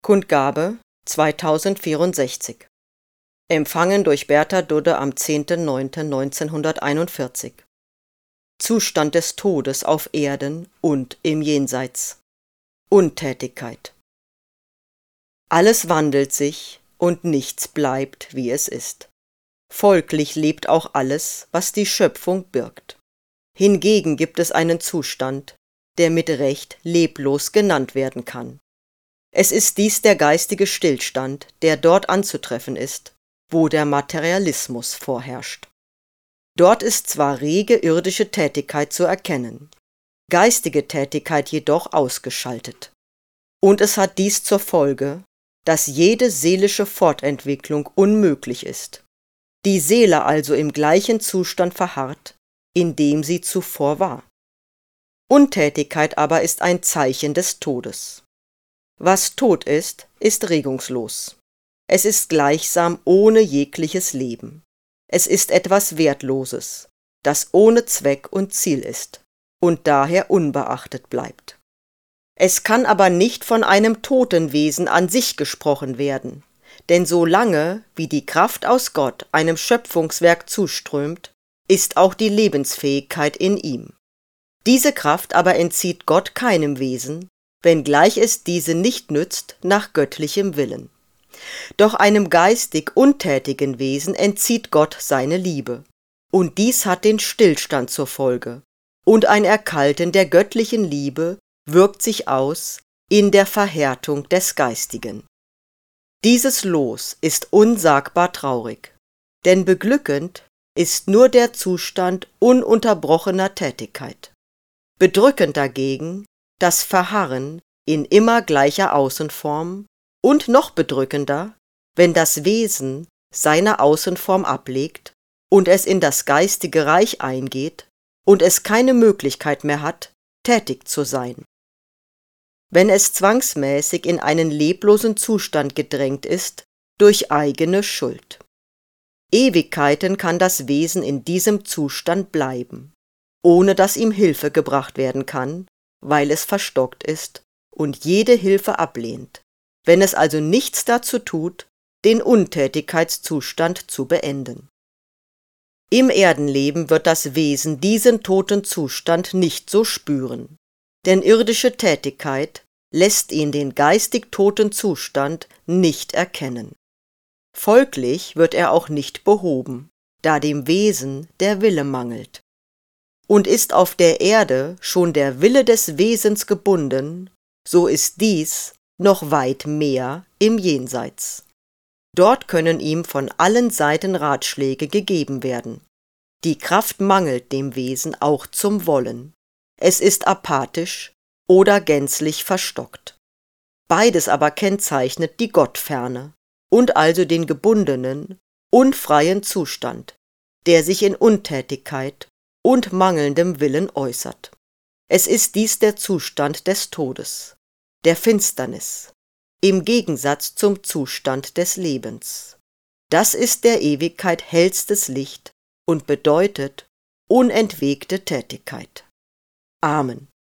Kundgabe 2064. Empfangen durch Bertha Dudde am 10.09.1941. Zustand des Todes auf Erden und im Jenseits. Untätigkeit. Alles wandelt sich und nichts bleibt, wie es ist. Folglich lebt auch alles, was die Schöpfung birgt. Hingegen gibt es einen Zustand, der mit Recht leblos genannt werden kann. Es ist dies der geistige Stillstand, der dort anzutreffen ist, wo der Materialismus vorherrscht. Dort ist zwar rege irdische Tätigkeit zu erkennen, geistige Tätigkeit jedoch ausgeschaltet. Und es hat dies zur Folge, dass jede seelische Fortentwicklung unmöglich ist. Die Seele also im gleichen Zustand verharrt, in dem sie zuvor war. Untätigkeit aber ist ein Zeichen des Todes. Was tot ist, ist regungslos. Es ist gleichsam ohne jegliches Leben. Es ist etwas Wertloses, das ohne Zweck und Ziel ist und daher unbeachtet bleibt. Es kann aber nicht von einem toten Wesen an sich gesprochen werden, denn solange wie die Kraft aus Gott einem Schöpfungswerk zuströmt, ist auch die Lebensfähigkeit in ihm. Diese Kraft aber entzieht Gott keinem Wesen, wenngleich es diese nicht nützt nach göttlichem Willen. Doch einem geistig untätigen Wesen entzieht Gott seine Liebe, und dies hat den Stillstand zur Folge, und ein Erkalten der göttlichen Liebe wirkt sich aus in der Verhärtung des Geistigen. Dieses Los ist unsagbar traurig, denn beglückend ist nur der Zustand ununterbrochener Tätigkeit. Bedrückend dagegen das Verharren in immer gleicher Außenform und noch bedrückender, wenn das Wesen seine Außenform ablegt und es in das geistige Reich eingeht und es keine Möglichkeit mehr hat, tätig zu sein. Wenn es zwangsmäßig in einen leblosen Zustand gedrängt ist, durch eigene Schuld. Ewigkeiten kann das Wesen in diesem Zustand bleiben, ohne dass ihm Hilfe gebracht werden kann, weil es verstockt ist und jede Hilfe ablehnt, wenn es also nichts dazu tut, den Untätigkeitszustand zu beenden. Im Erdenleben wird das Wesen diesen toten Zustand nicht so spüren, denn irdische Tätigkeit lässt ihn den geistig toten Zustand nicht erkennen. Folglich wird er auch nicht behoben, da dem Wesen der Wille mangelt. Und ist auf der Erde schon der Wille des Wesens gebunden, so ist dies noch weit mehr im Jenseits. Dort können ihm von allen Seiten Ratschläge gegeben werden. Die Kraft mangelt dem Wesen auch zum Wollen. Es ist apathisch oder gänzlich verstockt. Beides aber kennzeichnet die Gottferne und also den gebundenen, unfreien Zustand, der sich in Untätigkeit und mangelndem Willen äußert. Es ist dies der Zustand des Todes, der Finsternis, im Gegensatz zum Zustand des Lebens. Das ist der Ewigkeit hellstes Licht und bedeutet unentwegte Tätigkeit. Amen.